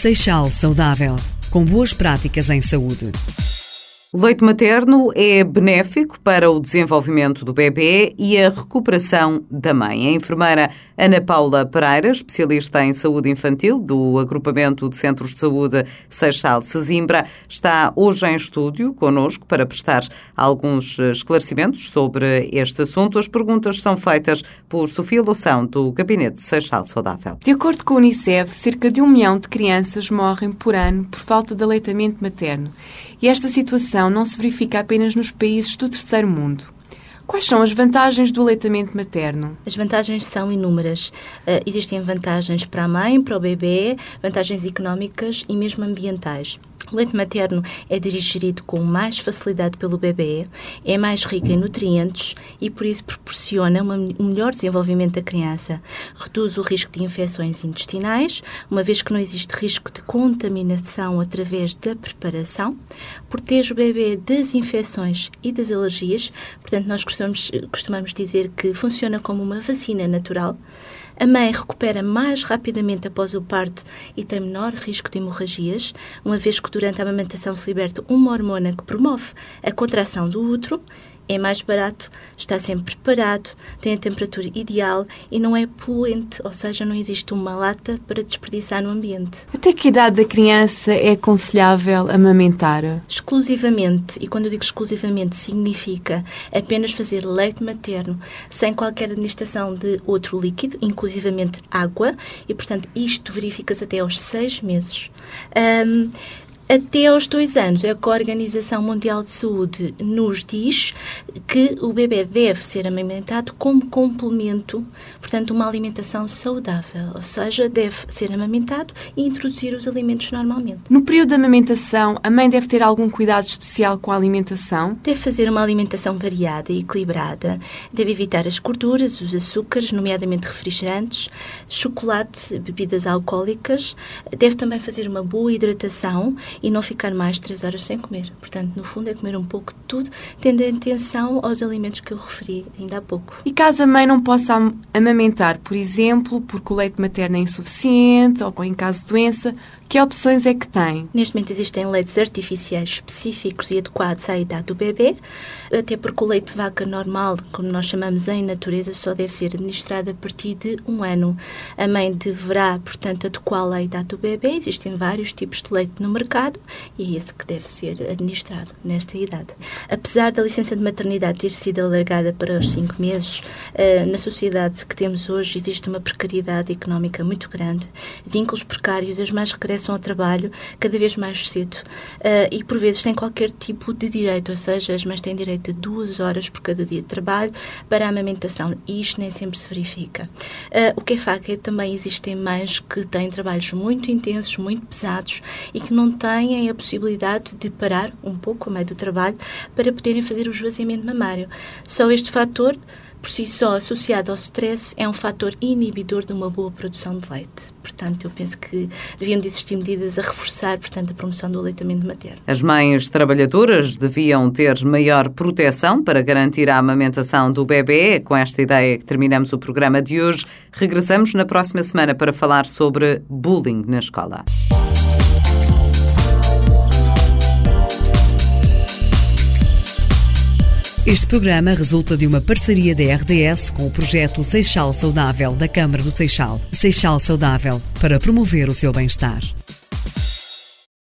Seixal Saudável, com boas práticas em saúde. O leite materno é benéfico para o desenvolvimento do bebê e a recuperação da mãe. A enfermeira Ana Paula Pereira, especialista em saúde infantil do Agrupamento de Centros de Saúde Seixal Sesimbra, está hoje em estúdio connosco para prestar alguns esclarecimentos sobre este assunto. As perguntas são feitas por Sofia Loução, do Gabinete Seixal Saudável. De acordo com a Unicef, cerca de 1 milhão de crianças morrem por ano por falta de aleitamento materno. E esta situação não se verifica apenas nos países do terceiro mundo. Quais são as vantagens do aleitamento materno? As vantagens são inúmeras. Existem vantagens para a mãe, para o bebê, vantagens económicas e mesmo ambientais. O leite materno é digerido com mais facilidade pelo bebê, é mais rico em nutrientes e, por isso, proporciona um melhor desenvolvimento da criança. Reduz o risco de infecções intestinais, uma vez que não existe risco de contaminação através da preparação. Protege o bebê das infecções e das alergias. Portanto, nós costumamos dizer que funciona como uma vacina natural. A mãe recupera mais rapidamente após o parto e tem menor risco de hemorragias, uma vez que durante a amamentação se liberta uma hormona que promove a contração do útero. É mais barato, está sempre preparado, tem a temperatura ideal e não é poluente, ou seja, não existe uma lata para desperdiçar no ambiente. Até que idade da criança é aconselhável amamentar? Exclusivamente, e quando eu digo exclusivamente, significa apenas fazer leite materno, sem qualquer administração de outro líquido, inclusivamente água, e portanto isto verifica-se até aos 6 meses. Até aos 2 anos é que a Organização Mundial de Saúde nos diz que o bebê deve ser amamentado como complemento, portanto, uma alimentação saudável, ou seja, deve ser amamentado e introduzir os alimentos normalmente. No período da amamentação, a mãe deve ter algum cuidado especial com a alimentação? Deve fazer uma alimentação variada e equilibrada, deve evitar as gorduras, os açúcares, nomeadamente refrigerantes, chocolate, bebidas alcoólicas, deve também fazer uma boa hidratação e não ficar mais de 3 horas sem comer. Portanto, no fundo, é comer um pouco de tudo, tendo atenção aos alimentos que eu referi ainda há pouco. E caso a mãe não possa amamentar, por exemplo, porque o leite materno é insuficiente ou em caso de doença, que opções é que tem? Neste momento existem leites artificiais específicos e adequados à idade do bebê, até porque o leite de vaca normal, como nós chamamos em natureza, só deve ser administrado a partir de 1 ano. A mãe deverá, portanto, adequá-lo à idade do bebê. Existem vários tipos de leite no mercado e é esse que deve ser administrado nesta idade. Apesar da licença de maternidade ter sido alargada para os 5 meses, na sociedade que temos hoje existe uma precariedade económica muito grande, vínculos precários, as mães regressam ao trabalho cada vez mais cedo e por vezes sem qualquer tipo de direito, ou seja, as mães têm direito a 2 horas por cada dia de trabalho para a amamentação e isto nem sempre se verifica. O que é facto é que também existem mães que têm trabalhos muito intensos, muito pesados e que não têm a possibilidade de parar um pouco a meio do trabalho para poderem fazer o esvaziamento mamário. Só este fator, por si só, associado ao stress, é um fator inibidor de uma boa produção de leite. Portanto, eu penso que deviam de existir medidas a reforçar, portanto, a promoção do aleitamento materno. As mães trabalhadoras deviam ter maior proteção para garantir a amamentação do bebê. Com esta ideia que terminamos o programa de hoje. Regressamos na próxima semana para falar sobre bullying na escola. Este programa resulta de uma parceria da RDS com o projeto Seixal Saudável da Câmara do Seixal. Seixal Saudável, para promover o seu bem-estar.